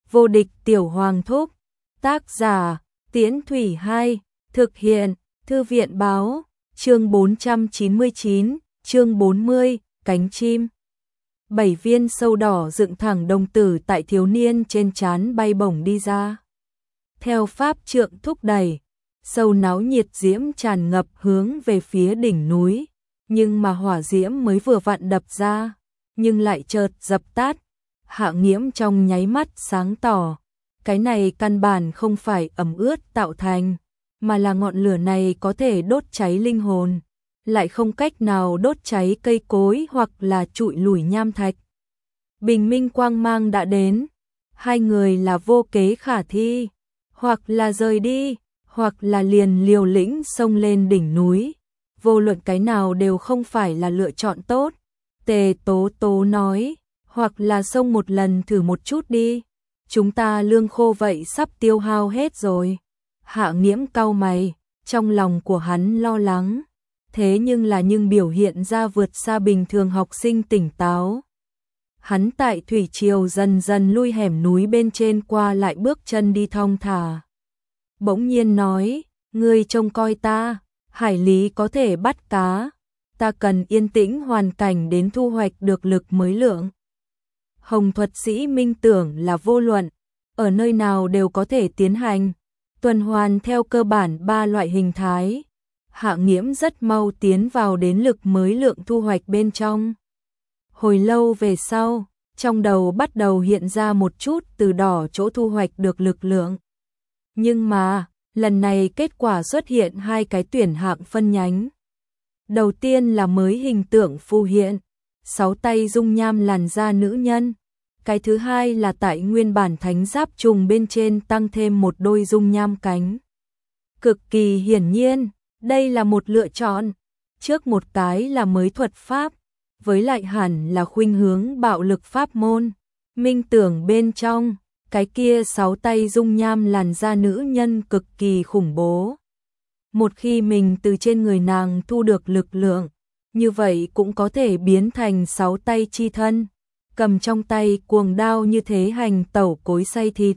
Vô địch tiểu hoàng thúc. Tác giả, Tiễn Thủy 2, thực hiện, Thư viện báo, chương 499, chương 40, cánh chim. 7 viên sâu đỏ dựng thẳng đồng tử tại thiếu niên trên trán bay bổng đi ra. Theo pháp trượng thúc đẩy, sâu náo nhiệt diễm tràn ngập hướng về phía đỉnh núi, nhưng mà hỏa diễm mới vừa vặn đập ra, nhưng lại chợt dập tắt. Hạ Nghiễm trong nháy mắt sáng tỏ, cái này căn bản không phải ẩm ướt tạo thành, mà là ngọn lửa này có thể đốt cháy linh hồn, lại không cách nào đốt cháy cây cối hoặc là trụi lủi nham thạch. Bình minh quang mang đã đến, hai người là vô kế khả thi, hoặc là rời đi, hoặc là liền liều lĩnh xông lên đỉnh núi, vô luận cái nào đều không phải là lựa chọn tốt. Tề Tố Tố nói, hoặc là xông một lần thử một chút đi, chúng ta lương khô vậy sắp tiêu hao hết rồi. Hạ Nghiễm cau mày, trong lòng của hắn lo lắng, thế nhưng biểu hiện ra vượt xa bình thường học sinh tỉnh táo. Hắn tại thủy triều dần dần lui hẻm núi bên trên qua lại bước chân đi thong thả. Bỗng nhiên nói, ngươi trông coi ta, hải lý có thể bắt cá, ta cần yên tĩnh hoàn cảnh đến thu hoạch được lực mới lượng. Hồng thuật sĩ minh tưởng là vô luận, ở nơi nào đều có thể tiến hành, tuần hoàn theo cơ bản 3 loại hình thái. Hạ Nghiễm rất mau tiến vào đến lực mới lượng thu hoạch bên trong. Hồi lâu về sau, trong đầu bắt đầu hiện ra một chút từ đỏ chỗ thu hoạch được lực lượng. Nhưng mà, lần này kết quả xuất hiện 2 cái tuyển hạng phân nhánh. Đầu tiên là mới hình tượng phù hiện, 6 tay dung nham làn da nữ nhân. Cái thứ hai là tại nguyên bản thánh giáp trùng bên trên tăng thêm một đôi dung nham cánh. Cực kỳ hiển nhiên, đây là một lựa chọn. Trước một cái là mới thuật pháp, với lại hẳn là khuynh hướng bạo lực pháp môn. Minh tưởng bên trong, cái kia 6 tay dung nham làn da nữ nhân cực kỳ khủng bố. Một khi mình từ trên người nàng thu được lực lượng, như vậy cũng có thể biến thành 6 tay chi thân, cầm trong tay cuồng đao như thế hành tẩu cối xay thịt.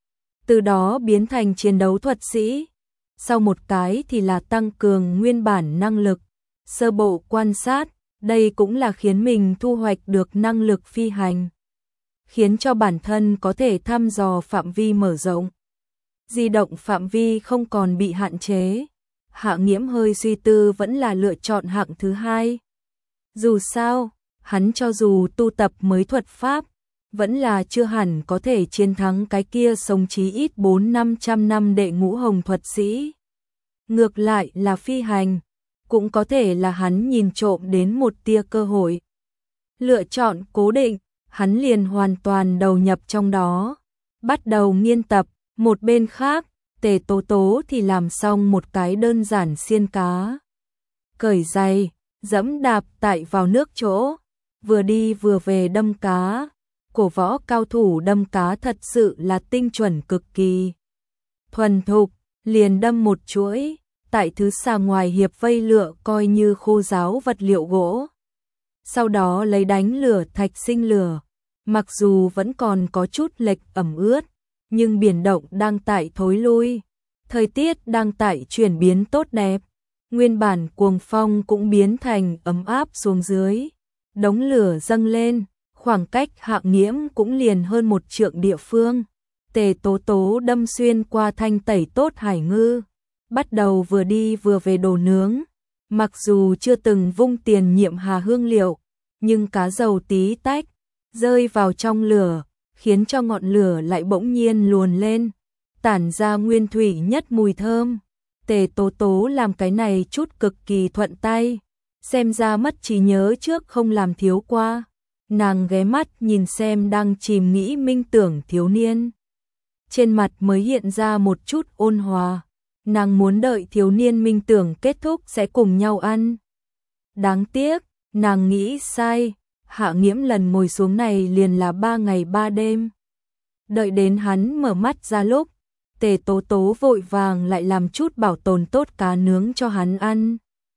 Từ đó biến thành chiến đấu thuật sĩ. Sau một cái thì là tăng cường nguyên bản năng lực, sơ bộ quan sát, đây cũng là khiến mình thu hoạch được năng lực phi hành, khiến cho bản thân có thể thăm dò phạm vi mở rộng. Di động phạm vi không còn bị hạn chế. Hạ Nghiễm hơi suy tư vẫn là lựa chọn hạng thứ hai. Dù sao, hắn cho dù tu tập mới thuật pháp, vẫn là chưa hẳn có thể chiến thắng cái kia sống chí ít 400-500 năm đệ ngũ hồng thuật sĩ. Ngược lại là phi hành, cũng có thể là hắn nhìn trộm đến một tia cơ hội. Lựa chọn cố định, hắn liền hoàn toàn đầu nhập trong đó, bắt đầu nghiên tập. Một bên khác, Tề Tố Tố thì làm xong một cái đơn giản xiên cá. Cởi giày, dẫm đạp tại vào nước chỗ, vừa đi vừa về đâm cá. Cổ võ cao thủ đâm cá thật sự là tinh chuẩn cực kỳ. Thuần thục, liền đâm một chuỗi, tại thứ xa ngoài hiệp vây lựa coi như khô ráo vật liệu gỗ. Sau đó lấy đánh lửa thạch sinh lửa, mặc dù vẫn còn có chút lệch ẩm ướt, nhưng biển động đang tại thối lui, thời tiết đang tại chuyển biến tốt đẹp, nguyên bản cuồng phong cũng biến thành ấm áp xuống dưới. Đống lửa dâng lên, khoảng cách Hạ Nghiễm cũng liền hơn 1 trượng địa phương. Tề Tố Tố đâm xuyên qua thanh tẩy tốt hải ngư, bắt đầu vừa đi vừa về đồ nướng. Mặc dù chưa từng vung tiền nhiệm hà hương liệu, nhưng cá dầu tí tách rơi vào trong lửa, khiến cho ngọn lửa lại bỗng nhiên luồn lên, tản ra nguyên thủy nhất mùi thơm. Tề Tố Tố làm cái này chút cực kỳ thuận tay, xem ra mất trí nhớ trước không làm thiếu qua. Nàng ghé mắt nhìn xem đang chìm nghĩ minh tưởng thiếu niên, trên mặt mới hiện ra một chút ôn hòa. Nàng muốn đợi thiếu niên minh tưởng kết thúc sẽ cùng nhau ăn. Đáng tiếc, nàng nghĩ sai. Hạ Nghiễm lần ngồi xuống này liền là 3 ngày 3 đêm. Đợi đến hắn mở mắt ra lúc, Tề Tố Tố vội vàng lại làm chút bảo tồn tốt cá nướng cho hắn ăn.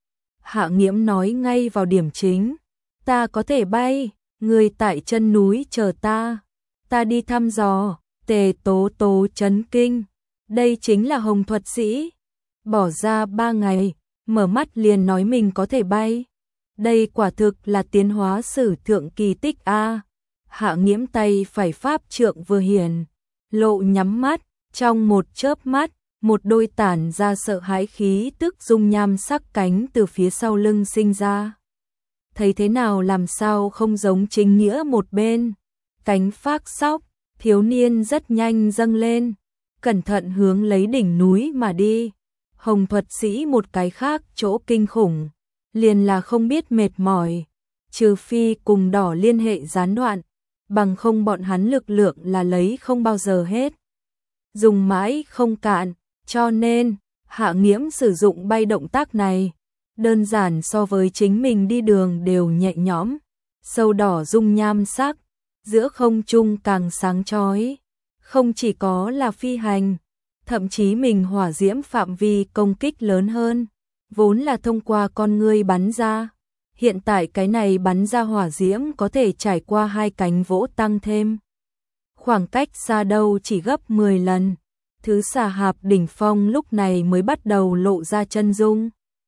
Hạ Nghiễm nói ngay vào điểm chính, ta có thể bay, người tại chân núi chờ ta đi thăm dò. Tề Tố Tố chấn kinh, đây chính là Hồng thuật sĩ, bỏ ra 3 ngày, mở mắt liền nói mình có thể bay. Đây quả thực là tiến hóa sử thượng kỳ tích a. Hạ Nghiễm tay phải pháp trượng vừa hiển, lộ nhắm mắt, trong một chớp mắt, một đôi tản ra sợ hãi khí tức dung nham sắc cánh từ phía sau lưng sinh ra. Thấy thế nào làm sao không giống chính nghĩa một bên, cánh phác sóc, thiếu niên rất nhanh dâng lên, cẩn thận hướng lấy đỉnh núi mà đi. Hồng thuật sĩ một cái khác chỗ kinh khủng, liền là không biết mệt mỏi, trừ phi cùng đỏ liên hệ gián đoạn, bằng không bọn hắn lực lượng là lấy không bao giờ hết. Dùng mãi không cạn, cho nên, Hạ Nghiễm sử dụng bay động tác này, đơn giản so với chính mình đi đường đều nhẹ nhõm, sâu đỏ dung nham sắc, giữa không trung càng sáng chói. Không chỉ có là phi hành, thậm chí mình hỏa diễm phạm vi công kích lớn hơn, vốn là thông qua con ngươi bắn ra. Hiện tại cái này bắn ra hỏa diễm có thể trải qua 2 cánh vỗ tăng thêm. Khoảng cách xa đâu chỉ gấp 10 lần. Thứ xà hạp đỉnh phong lúc này mới bắt đầu lộ ra chân dung.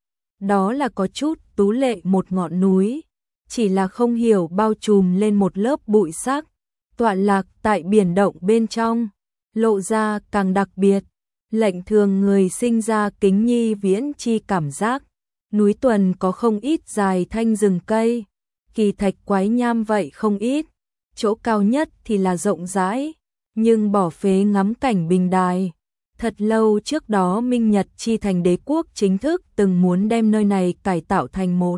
Đó là có chút tú lệ một ngọn núi, chỉ là không hiểu bao trùm lên một lớp bụi sắc, tọa lạc tại biển động bên trong, lộ ra càng đặc biệt, lệnh thường người sinh ra kính nhi viễn chi cảm giác. Núi Tuần có không ít dài thanh rừng cây, kỳ thạch quái nham vậy không ít, chỗ cao nhất thì là rộng rãi, nhưng bỏ phế ngắm cảnh bình đài. Thật lâu trước đó Minh Nhật Chi Thành đế quốc chính thức từng muốn đem nơi này cải tạo thành một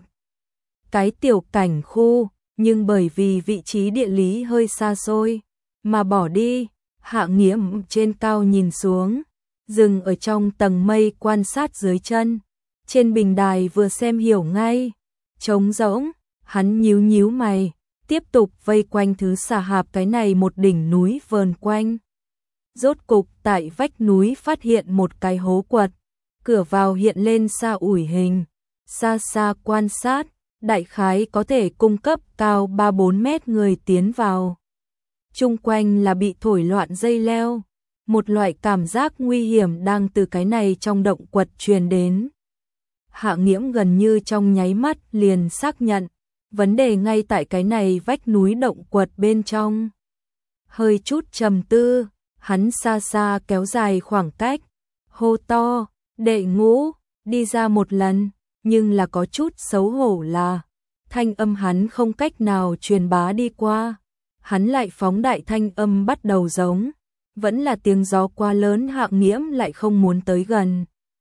cái tiểu cảnh khu, nhưng bởi vì vị trí địa lý hơi xa xôi, mà bỏ đi. Hạ Nghiễm trên cao nhìn xuống, dừng ở trong tầng mây quan sát dưới chân. Trên bình đài vừa xem hiểu ngay, trống rỗng, hắn nhíu nhíu mày, tiếp tục vây quanh thứ xà hạp cái này một đỉnh núi vờn quanh. Rốt cục tại vách núi phát hiện một cái hố quật, cửa vào hiện lên xa ủi hình, xa xa quan sát, đại khái có thể cung cấp cao 3-4 mét người tiến vào. Chung quanh là bị thổi loạn dây leo, một loại cảm giác nguy hiểm đang từ cái này trong động quật truyền đến. Hạ Nghiễm gần như trong nháy mắt liền xác nhận, vấn đề ngay tại cái này vách núi động quật bên trong. Hơi chút trầm tư, hắn xa xa kéo dài khoảng cách, hô to, đệ ngũ, đi ra một lần, nhưng là có chút xấu hổ là, thanh âm hắn không cách nào truyền bá đi qua. Hắn lại phóng đại thanh âm bắt đầu giống, vẫn là tiếng gió quá lớn. Hạ Nghiễm lại không muốn tới gần.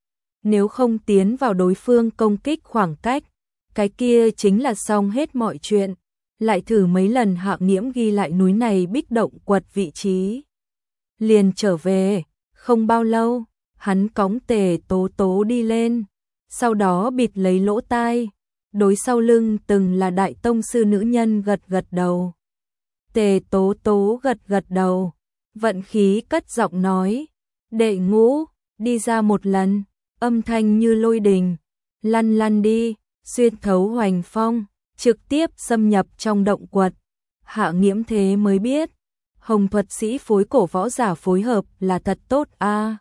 Nếu không tiến vào đối phương công kích khoảng cách, cái kia chính là xong hết mọi chuyện. Lại thử mấy lần Hạ Nghiễm ghi lại núi này bích động quật vị trí. Liền trở về, không bao lâu, hắn cõng Tề Tố Tố đi lên, sau đó bịt lấy lỗ tai, đối sau lưng từng là đại tông sư nữ nhân gật gật đầu. Tề Tố Tố gật gật đầu, vận khí cất giọng nói, đệ ngũ, đi ra một lần, âm thanh như lôi đình, lăn lăn đi, xuyên thấu hoành phong, trực tiếp xâm nhập trong động quật. Hạ Nghiễm thế mới biết, Hồng thuật sĩ phối cổ võ giả phối hợp là thật tốt a.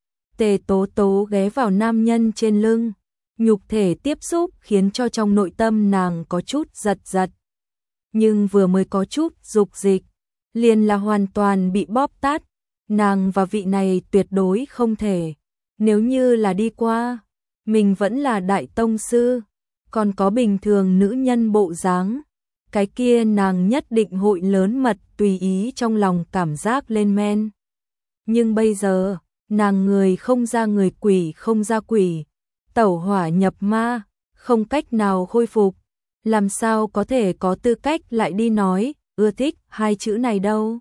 Tề Tố Tố ghé vào nam nhân trên lưng, nhục thể tiếp xúc khiến cho trong nội tâm nàng có chút giật giật. Nhưng vừa mới có chút dục dịch, liền là hoàn toàn bị bóp tát. Nàng và vị này tuyệt đối không thể. Nếu như là đi qua, mình vẫn là đại tông sư, còn có bình thường nữ nhân bộ dáng, cái kia nàng nhất định hội lớn mật tùy ý trong lòng cảm giác lên men. Nhưng bây giờ, nàng người không ra người, quỷ không ra quỷ, tẩu hỏa nhập ma, không cách nào khôi phục, làm sao có thể có tư cách lại đi nói ưa thích 2 chữ này đâu.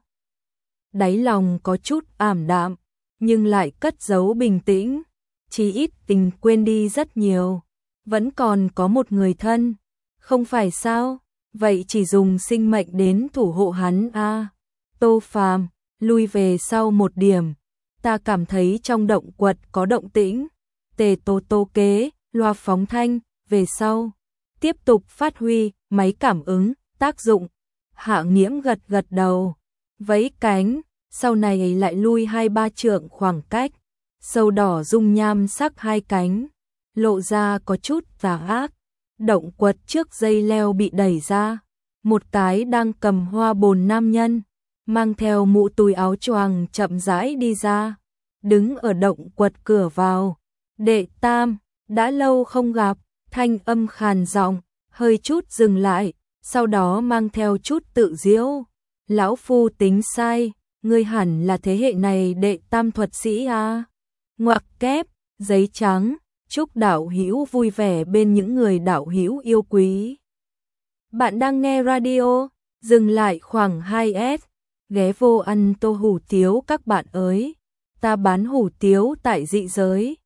Đáy lòng có chút ảm đạm, nhưng lại cất giấu bình tĩnh, chí ít tình quên đi rất nhiều, vẫn còn có một người thân, không phải sao, vậy chỉ dùng sinh mệnh đến thủ hộ hắn a. Tô Phàm, lui về sau một điểm, ta cảm thấy trong động quật có động tĩnh. Tề Tố Tố kế, loa phóng thanh, về sau, tiếp tục phát huy máy cảm ứng, tác dụng. Hạ Nghiễm gật gật đầu, vẫy cánh, sau này lại lui 2-3 trượng khoảng cách, sâu đỏ dung nham sắc hai cánh, lộ ra có chút tà ác. Động quật trước dây leo bị đẩy ra, một cái đang cầm hoa bồn nam nhân, mang theo mũ túi áo choàng chậm rãi đi ra, đứng ở động quật cửa vào. Đệ Tam, đã lâu không gặp, thanh âm khàn giọng, hơi chút dừng lại, sau đó mang theo chút tự giễu. Lão phu tính sai, ngươi hẳn là thế hệ này đệ tam thuật sĩ à? Ngoặc kép, giấy trắng, chúc đạo hữu vui vẻ bên những người đạo hữu yêu quý. Bạn đang nghe radio, dừng lại khoảng 2S, ghé vô ăn tô hủ tiếu các bạn ơi. Ta bán hủ tiếu tại dị giới.